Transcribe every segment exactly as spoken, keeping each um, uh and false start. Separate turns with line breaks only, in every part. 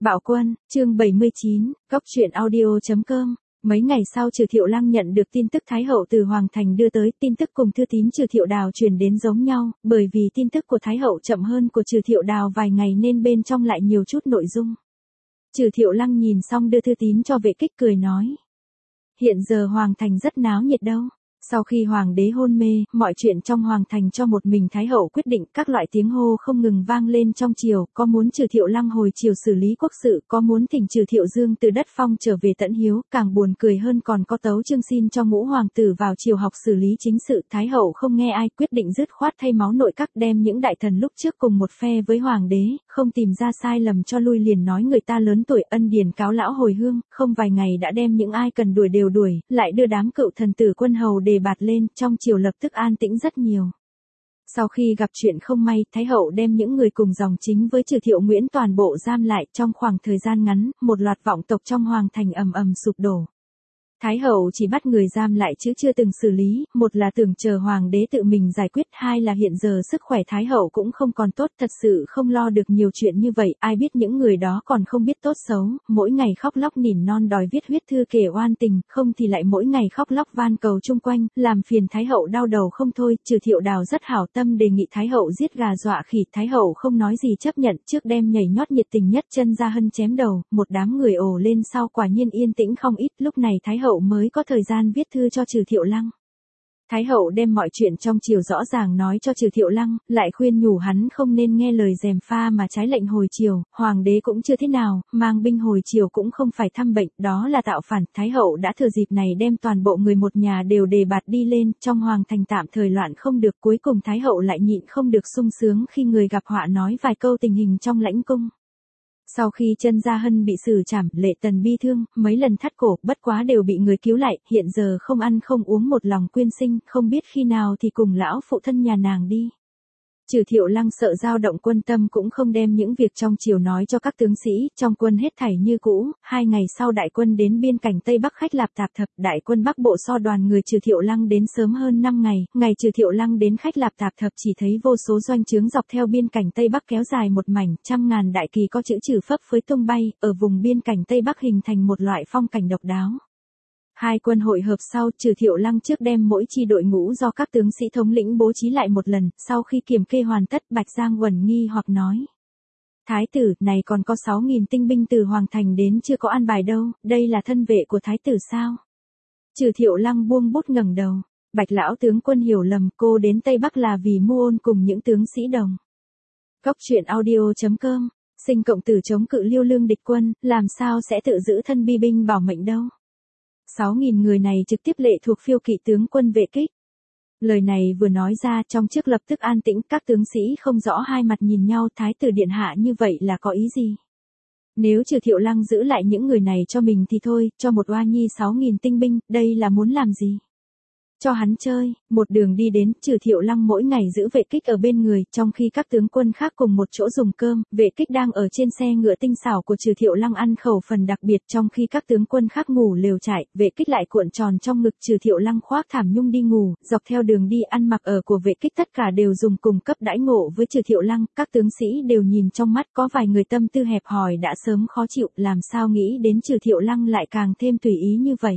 Bạo Quân, chương bảy mươi chín, Cóc truyện audio chấm com. Mấy ngày sau Trừ Thiệu Lăng nhận được tin tức Thái Hậu từ Hoàng Thành đưa tới, tin tức cùng thư tín Trừ Thiệu Đào truyền đến giống nhau, bởi vì tin tức của Thái Hậu chậm hơn của Trừ Thiệu Đào vài ngày nên bên trong lại nhiều chút nội dung. Trừ Thiệu Lăng nhìn xong đưa thư tín cho Vệ Kích cười nói. Hiện giờ Hoàng Thành rất náo nhiệt đâu. Sau khi Hoàng đế hôn mê, mọi chuyện trong Hoàng Thành cho một mình Thái Hậu quyết định, các loại tiếng hô không ngừng vang lên trong triều, có muốn Trừ Thiệu Lăng hồi triều xử lý quốc sự, có muốn thỉnh Trừ Thiệu Dương từ đất phong trở về tận hiếu, càng buồn cười hơn còn có tấu chương xin cho ngũ hoàng tử vào triều học xử lý chính sự. Thái Hậu không nghe ai, quyết định dứt khoát thay máu nội các, đem những đại thần lúc trước cùng một phe với Hoàng đế, không tìm ra sai lầm cho lui, liền nói người ta lớn tuổi ân điển cáo lão hồi hương, không vài ngày đã đem những ai cần đuổi đều đuổi, lại đưa đám cựu thần tử quân hầu đề bạt lên, trong triều lập tức an tĩnh rất nhiều. Sau khi gặp chuyện không may, Thái Hậu đem những người cùng dòng chính với Trừ Thiệu Nguyễn toàn bộ giam lại, trong khoảng thời gian ngắn, một loạt vọng tộc trong Hoàng Thành ầm ầm sụp đổ. Thái Hậu chỉ bắt người giam lại chứ chưa từng xử lý, một là tưởng chờ Hoàng đế tự mình giải quyết, hai là hiện giờ sức khỏe Thái Hậu cũng không còn tốt, thật sự không lo được nhiều chuyện như vậy, ai biết những người đó còn không biết tốt xấu, mỗi ngày khóc lóc nỉ non đòi viết huyết thư kể oan tình, không thì lại mỗi ngày khóc lóc van cầu chung quanh, làm phiền Thái Hậu đau đầu không thôi. Trừ Thiệu Đào rất hảo tâm đề nghị Thái Hậu giết gà dọa khỉ, Thái Hậu không nói gì chấp nhận, trước đem nhảy nhót nhiệt tình nhất chân ra hân chém đầu, một đám người ồ lên, sau quả nhiên yên tĩnh không ít, lúc này Thái Hậu mới có thời gian viết thư cho Trừ Thiệu Lăng. Thái Hậu đem mọi chuyện trong triều rõ ràng nói cho Trừ Thiệu Lăng, lại khuyên nhủ hắn không nên nghe lời gièm pha mà trái lệnh hồi triều, Hoàng đế cũng chưa thế nào, mang binh hồi triều cũng không phải thăm bệnh, đó là tạo phản. Thái Hậu đã thừa dịp này đem toàn bộ người một nhà đều đề bạt đi lên, trong Hoàng Thành tạm thời loạn không được, cuối cùng Thái Hậu lại nhịn không được sung sướng khi người gặp họa nói vài câu tình hình trong lãnh cung. Sau khi chân Gia Hân bị xử trảm, Lệ Tần bi thương, mấy lần thắt cổ, bất quá đều bị người cứu lại, hiện giờ không ăn không uống một lòng quyên sinh, không biết khi nào thì cùng lão phụ thân nhà nàng đi. Trừ Thiệu Lăng sợ dao động quân tâm cũng không đem những việc trong triều nói cho các tướng sĩ, trong quân hết thảy như cũ. Hai ngày sau đại quân đến biên cảnh Tây Bắc Khách Lạp Tạp Thập, đại quân Bắc Bộ so đoàn người Trừ Thiệu Lăng đến sớm hơn năm ngày, ngày Trừ Thiệu Lăng đến Khách Lạp Tạp Thập chỉ thấy vô số doanh trướng dọc theo biên cảnh Tây Bắc kéo dài một mảnh, trăm ngàn đại kỳ có chữ trừ phấp phới tung bay, ở vùng biên cảnh Tây Bắc hình thành một loại phong cảnh độc đáo. Hai quân hội hợp sau, Trừ Thiệu Lăng trước đem mỗi chi đội ngũ do các tướng sĩ thống lĩnh bố trí lại một lần, sau khi kiểm kê hoàn tất, Bạch Giang Uẩn nghi hoặc nói. Thái tử, này còn có sáu nghìn tinh binh từ Hoàng Thành đến chưa có an bài đâu, đây là thân vệ của Thái tử sao? Trừ Thiệu Lăng buông bút ngẩng đầu, Bạch lão tướng quân hiểu lầm, cô đến Tây Bắc là vì mưu ôn cùng những tướng sĩ đồng. Cóc truyện audio chấm com, sinh cộng tử chống cự Liêu Lương địch quân, làm sao sẽ tự giữ thân bi binh bảo mệnh đâu? sáu nghìn người này trực tiếp lệ thuộc phiêu kỵ tướng quân Vệ Kích. Lời này vừa nói ra, trong trước lập tức an tĩnh, các tướng sĩ không rõ hai mặt nhìn nhau, Thái tử điện hạ như vậy là có ý gì? Nếu Trừ Thiệu Lăng giữ lại những người này cho mình thì thôi, cho một oa nhi sáu nghìn tinh binh, đây là muốn làm gì? Cho hắn chơi. Một đường đi đến, Trừ Thiệu Lăng mỗi ngày giữ Vệ Kích ở bên người, trong khi các tướng quân khác cùng một chỗ dùng cơm, Vệ Kích đang ở trên xe ngựa tinh xảo của Trừ Thiệu Lăng ăn khẩu phần đặc biệt, trong khi các tướng quân khác ngủ lều trại, Vệ Kích lại cuộn tròn trong ngực Trừ Thiệu Lăng khoác thảm nhung đi ngủ, dọc theo đường đi ăn mặc ở của Vệ Kích tất cả đều dùng cùng cấp đãi ngộ với Trừ Thiệu Lăng, các tướng sĩ đều nhìn trong mắt, có vài người tâm tư hẹp hòi đã sớm khó chịu, làm sao nghĩ đến Trừ Thiệu Lăng lại càng thêm tùy ý như vậy.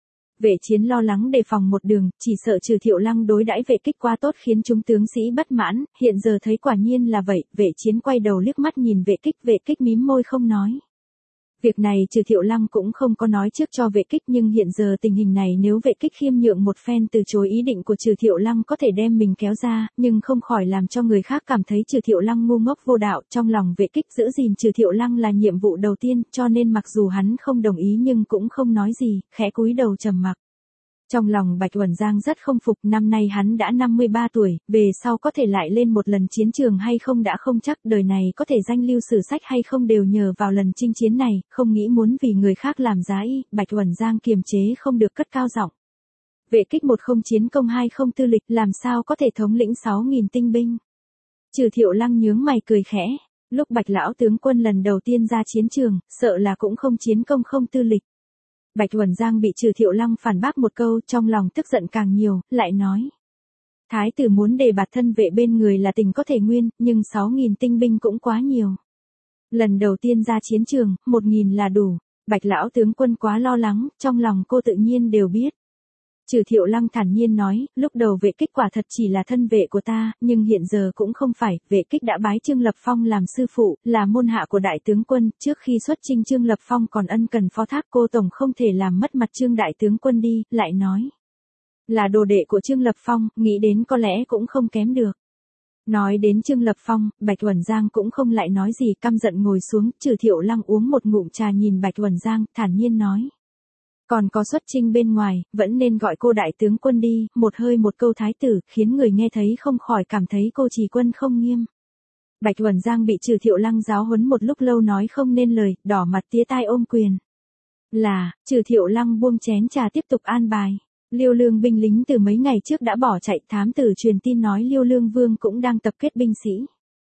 Vệ Chiến lo lắng đề phòng một đường, chỉ sợ Trừ Thiệu Lăng đối đãi Vệ Kích quá tốt khiến chúng tướng sĩ bất mãn, hiện giờ thấy quả nhiên là vậy, Vệ Chiến quay đầu liếc mắt nhìn Vệ Kích, Vệ Kích mím môi không nói. Việc này Trừ Thiệu Lăng cũng không có nói trước cho Vệ Kích, nhưng hiện giờ tình hình này nếu Vệ Kích khiêm nhượng một phen từ chối ý định của Trừ Thiệu Lăng có thể đem mình kéo ra, nhưng không khỏi làm cho người khác cảm thấy Trừ Thiệu Lăng ngu ngốc vô đạo, trong lòng Vệ Kích giữ gìn Trừ Thiệu Lăng là nhiệm vụ đầu tiên, cho nên mặc dù hắn không đồng ý nhưng cũng không nói gì, khẽ cúi đầu trầm mặc. Trong lòng Bạch Uẩn Giang rất không phục, năm nay hắn đã năm mươi ba tuổi, về sau có thể lại lên một lần chiến trường hay không đã không chắc, đời này có thể danh lưu sử sách hay không đều nhờ vào lần chinh chiến này, không nghĩ muốn vì người khác làm giá y, Bạch Uẩn Giang kiềm chế không được cất cao giọng. Vệ Kích một không chiến công hai không tư lịch, làm sao có thể thống lĩnh sáu nghìn tinh binh? Trừ Thiệu Lăng nhướng mày cười khẽ, lúc Bạch lão tướng quân lần đầu tiên ra chiến trường, sợ là cũng không chiến công không tư lịch. Bạch Uẩn Giang bị Trừ Thiệu Lăng phản bác một câu, trong lòng tức giận càng nhiều, lại nói. Thái tử muốn đề bạt thân vệ bên người là tình có thể nguyên, nhưng sáu nghìn tinh binh cũng quá nhiều. Lần đầu tiên ra chiến trường, một nghìn là đủ. Bạch lão tướng quân quá lo lắng, trong lòng cô tự nhiên đều biết. Trừ Thiệu Lăng thản nhiên nói, lúc đầu Vệ Kích quả thật chỉ là thân vệ của ta, nhưng hiện giờ cũng không phải, Vệ Kích đã bái Trương Lập Phong làm sư phụ, là môn hạ của đại tướng quân, trước khi xuất chinh Trương Lập Phong còn ân cần phó thác, cô tổng không thể làm mất mặt Trương đại tướng quân đi, lại nói. Là đồ đệ của Trương Lập Phong, nghĩ đến có lẽ cũng không kém được. Nói đến Trương Lập Phong, Bạch Uẩn Giang cũng không lại nói gì, căm giận ngồi xuống, Trừ Thiệu Lăng uống một ngụm trà nhìn Bạch Uẩn Giang, thản nhiên nói. Còn có xuất chinh bên ngoài, vẫn nên gọi cô đại tướng quân đi, một hơi một câu thái tử, khiến người nghe thấy không khỏi cảm thấy cô trì quân không nghiêm. Bạch Uẩn Giang bị Trừ Thiệu Lăng giáo huấn một lúc lâu nói không nên lời, đỏ mặt tía tai ôm quyền. Là, Trừ Thiệu Lăng buông chén trà tiếp tục an bài. Liêu Lương binh lính từ mấy ngày trước đã bỏ chạy, thám tử truyền tin nói Liêu Lương Vương cũng đang tập kết binh sĩ.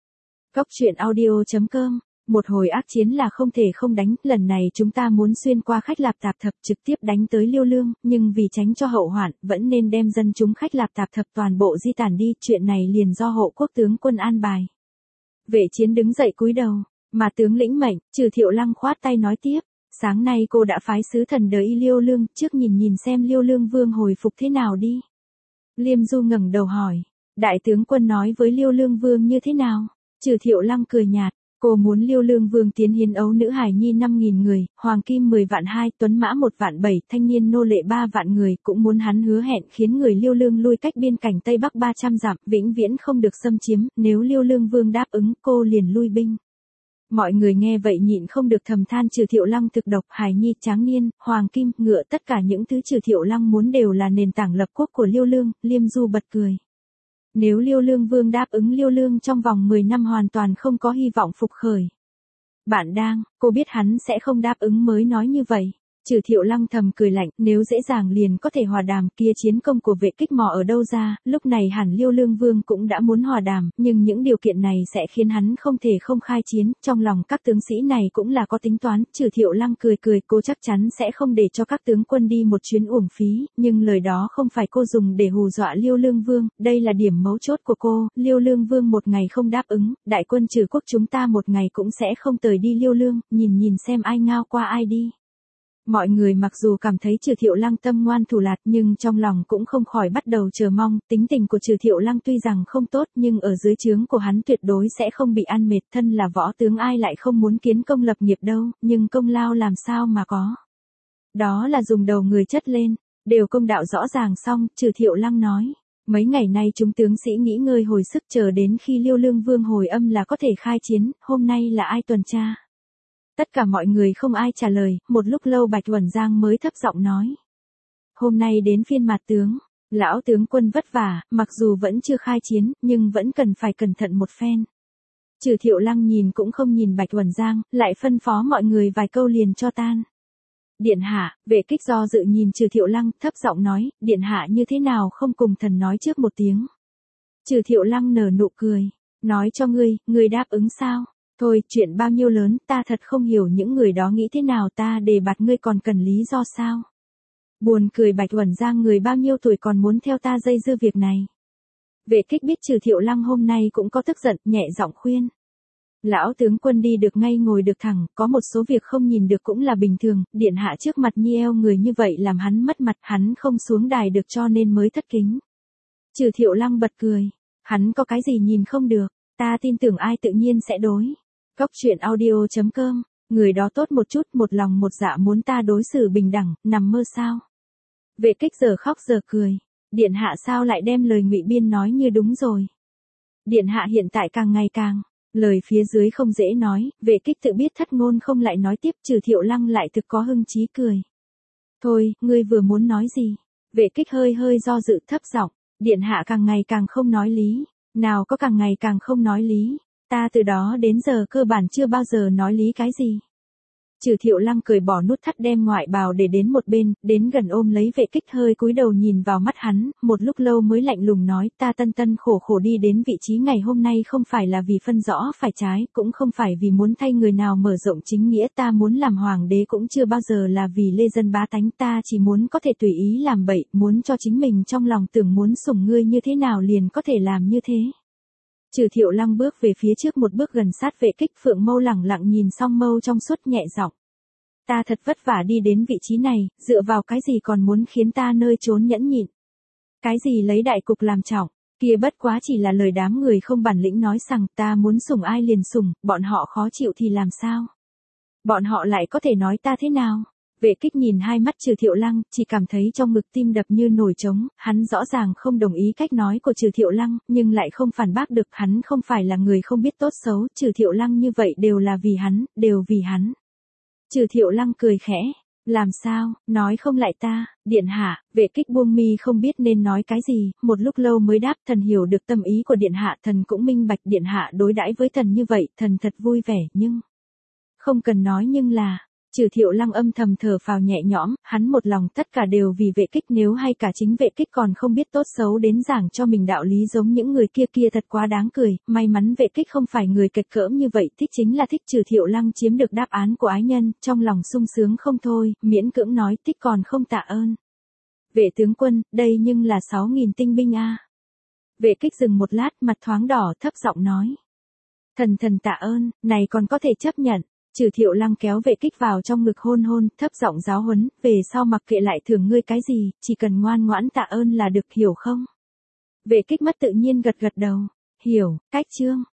Góc truyện audio chấm com. Một hồi ác chiến là không thể không đánh, lần này chúng ta muốn xuyên qua Khách Lạp Tạp Thập trực tiếp đánh tới Liêu Lương, nhưng vì tránh cho hậu hoạn, vẫn nên đem dân chúng Khách Lạp Tạp Thập toàn bộ di tản đi, chuyện này liền do hộ quốc tướng quân an bài. Vệ Chiến đứng dậy cúi đầu, mà tướng lĩnh mệnh, Trừ Thiệu Lăng khoát tay nói tiếp, sáng nay cô đã phái sứ thần đợi y Liêu Lương, trước nhìn nhìn xem Liêu Lương Vương hồi phục thế nào đi. Liêm Du ngẩng đầu hỏi, đại tướng quân nói với Liêu Lương Vương như thế nào? Trừ Thiệu Lăng cười nhạt. Cô muốn Liêu Lương Vương tiến hiến ấu nữ hài nhi năm nghìn người, hoàng kim mười vạn hai, tuấn mã một vạn bảy, thanh niên nô lệ ba vạn người, cũng muốn hắn hứa hẹn khiến người Liêu Lương lui cách biên cảnh Tây Bắc ba trăm dặm, vĩnh viễn không được xâm chiếm, nếu Liêu Lương Vương đáp ứng, cô liền lui binh. Mọi người nghe vậy nhịn không được thầm than Trừ Thiệu Lăng thực độc, hài nhi, tráng niên, hoàng kim, ngựa, tất cả những thứ Trừ Thiệu Lăng muốn đều là nền tảng lập quốc của Liêu Lương. Liêm Du bật cười. Nếu Liêu Lương Vương đáp ứng, Liêu Lương trong vòng mười năm hoàn toàn không có hy vọng phục khởi. Bạn đang, cô biết hắn sẽ không đáp ứng mới nói như vậy. Trừ Thiệu Lăng thầm cười lạnh, nếu dễ dàng liền có thể hòa đàm, kia chiến công của Vệ Kích mò ở đâu ra, lúc này hẳn Liêu Lương Vương cũng đã muốn hòa đàm, nhưng những điều kiện này sẽ khiến hắn không thể không khai chiến, trong lòng các tướng sĩ này cũng là có tính toán. Trừ Thiệu Lăng cười cười, cô chắc chắn sẽ không để cho các tướng quân đi một chuyến uổng phí, nhưng lời đó không phải cô dùng để hù dọa Liêu Lương Vương, đây là điểm mấu chốt của cô. Liêu Lương Vương một ngày không đáp ứng, đại quân Trừ quốc chúng ta một ngày cũng sẽ không tới đi Liêu Lương, nhìn nhìn xem ai ngao qua ai đi. Mọi người mặc dù cảm thấy Trừ Thiệu Lăng tâm ngoan thủ lạt, nhưng trong lòng cũng không khỏi bắt đầu chờ mong, tính tình của Trừ Thiệu Lăng tuy rằng không tốt, nhưng ở dưới trướng của hắn tuyệt đối sẽ không bị ăn mệt, thân là võ tướng ai lại không muốn kiến công lập nghiệp đâu, nhưng công lao làm sao mà có. Đó là dùng đầu người chất lên, đều công đạo rõ ràng xong, Trừ Thiệu Lăng nói. Mấy ngày nay chúng tướng sĩ nghỉ ngơi hồi sức, chờ đến khi Liêu Lương Vương hồi âm là có thể khai chiến, hôm nay là ai tuần tra? Tất cả mọi người không ai trả lời, một lúc lâu Bạch Uẩn Giang mới thấp giọng nói. Hôm nay đến phiên Mạt tướng, lão tướng quân vất vả, mặc dù vẫn chưa khai chiến, nhưng vẫn cần phải cẩn thận một phen. Trừ Thiệu Lăng nhìn cũng không nhìn Bạch Uẩn Giang, lại phân phó mọi người vài câu liền cho tan. Điện hạ, Vệ Kích do dự nhìn Trừ Thiệu Lăng, thấp giọng nói, điện hạ như thế nào không cùng thần nói trước một tiếng. Trừ Thiệu Lăng nở nụ cười, nói cho ngươi, ngươi đáp ứng sao? Thôi, chuyện bao nhiêu lớn, ta thật không hiểu những người đó nghĩ thế nào, ta đề bạt ngươi còn cần lý do sao? Buồn cười. Bạch Uẩn Giang người bao nhiêu tuổi còn muốn theo ta dây dưa việc này? Vệ Kích biết Trừ Thiệu Lăng hôm nay cũng có tức giận, nhẹ giọng khuyên. Lão tướng quân đi được ngay ngồi được thẳng, có một số việc không nhìn được cũng là bình thường, điện hạ trước mặt nhi eo người như vậy làm hắn mất mặt, hắn không xuống đài được cho nên mới thất kính. Trừ Thiệu Lăng bật cười, hắn có cái gì nhìn không được, ta tin tưởng ai tự nhiên sẽ đối. Góc truyện audio chấm com, người đó tốt một chút, một lòng một dạ muốn ta đối xử bình đẳng, nằm mơ sao? Vệ Kích giờ khóc giờ cười, điện hạ sao lại đem lời ngụy biên nói như đúng rồi? Điện hạ hiện tại càng ngày càng, lời phía dưới không dễ nói, Vệ Kích tự biết thất ngôn không lại nói tiếp. Trừ Thiệu Lăng lại thực có hưng chí cười. Thôi, ngươi vừa muốn nói gì? Vệ Kích hơi hơi do dự thấp giọng, điện hạ càng ngày càng không nói lý, nào có càng ngày càng không nói lý. Ta từ đó đến giờ cơ bản chưa bao giờ nói lý cái gì. Trừ Thiệu Lăng cười bỏ nút thắt đem ngoại bào để đến một bên, đến gần ôm lấy Vệ Kích hơi cúi đầu nhìn vào mắt hắn, một lúc lâu mới lạnh lùng nói, ta tân tân khổ khổ đi đến vị trí ngày hôm nay không phải là vì phân rõ phải trái, cũng không phải vì muốn thay người nào mở rộng chính nghĩa, ta muốn làm hoàng đế cũng chưa bao giờ là vì lê dân bá tánh, ta chỉ muốn có thể tùy ý làm bậy, muốn cho chính mình trong lòng tưởng muốn sủng ngươi như thế nào liền có thể làm như thế. Trừ Thiệu Lăng bước về phía trước một bước gần sát Vệ Kích, Phượng Mâu lẳng lặng nhìn Song Mâu trong suốt nhẹ giọng. Ta thật vất vả đi đến vị trí này, dựa vào cái gì còn muốn khiến ta nơi trốn nhẫn nhịn. Cái gì lấy đại cục làm trọng, kia bất quá chỉ là lời đám người không bản lĩnh nói rằng ta muốn sủng ai liền sủng, bọn họ khó chịu thì làm sao? Bọn họ lại có thể nói ta thế nào? Vệ Kích nhìn hai mắt Trừ Thiệu Lăng, chỉ cảm thấy trong ngực tim đập như nổi trống, hắn rõ ràng không đồng ý cách nói của Trừ Thiệu Lăng, nhưng lại không phản bác được, hắn không phải là người không biết tốt xấu, Trừ Thiệu Lăng như vậy đều là vì hắn, đều vì hắn. Trừ Thiệu Lăng cười khẽ, làm sao, nói không lại ta, điện hạ. Vệ Kích buông mi không biết nên nói cái gì, một lúc lâu mới đáp, thần hiểu được tâm ý của điện hạ, thần cũng minh bạch điện hạ đối đãi với thần như vậy, thần thật vui vẻ, nhưng không cần nói nhưng là. Trừ Thiệu Lăng âm thầm thở phào nhẹ nhõm, hắn một lòng tất cả đều vì Vệ Kích, nếu hay cả chính Vệ Kích còn không biết tốt xấu đến giảng cho mình đạo lý giống những người kia kia thật quá đáng cười, may mắn Vệ Kích không phải người kịch cỡm như vậy, thích chính là thích. Trừ Thiệu Lăng chiếm được đáp án của ái nhân, trong lòng sung sướng không thôi, miễn cưỡng nói thích còn không tạ ơn. Vệ tướng quân, đây nhưng là sáu nghìn tinh binh a. Vệ Kích dừng một lát, mặt thoáng đỏ, thấp giọng nói. Thần thần tạ ơn, này còn có thể chấp nhận. Trừ Thiệu Lăng kéo Vệ Kích vào trong ngực hôn hôn, thấp giọng giáo huấn, về sau mặc kệ lại thưởng ngươi cái gì, chỉ cần ngoan ngoãn tạ ơn là được, hiểu không? Vệ Kích mất tự nhiên gật gật đầu, hiểu, cách chương.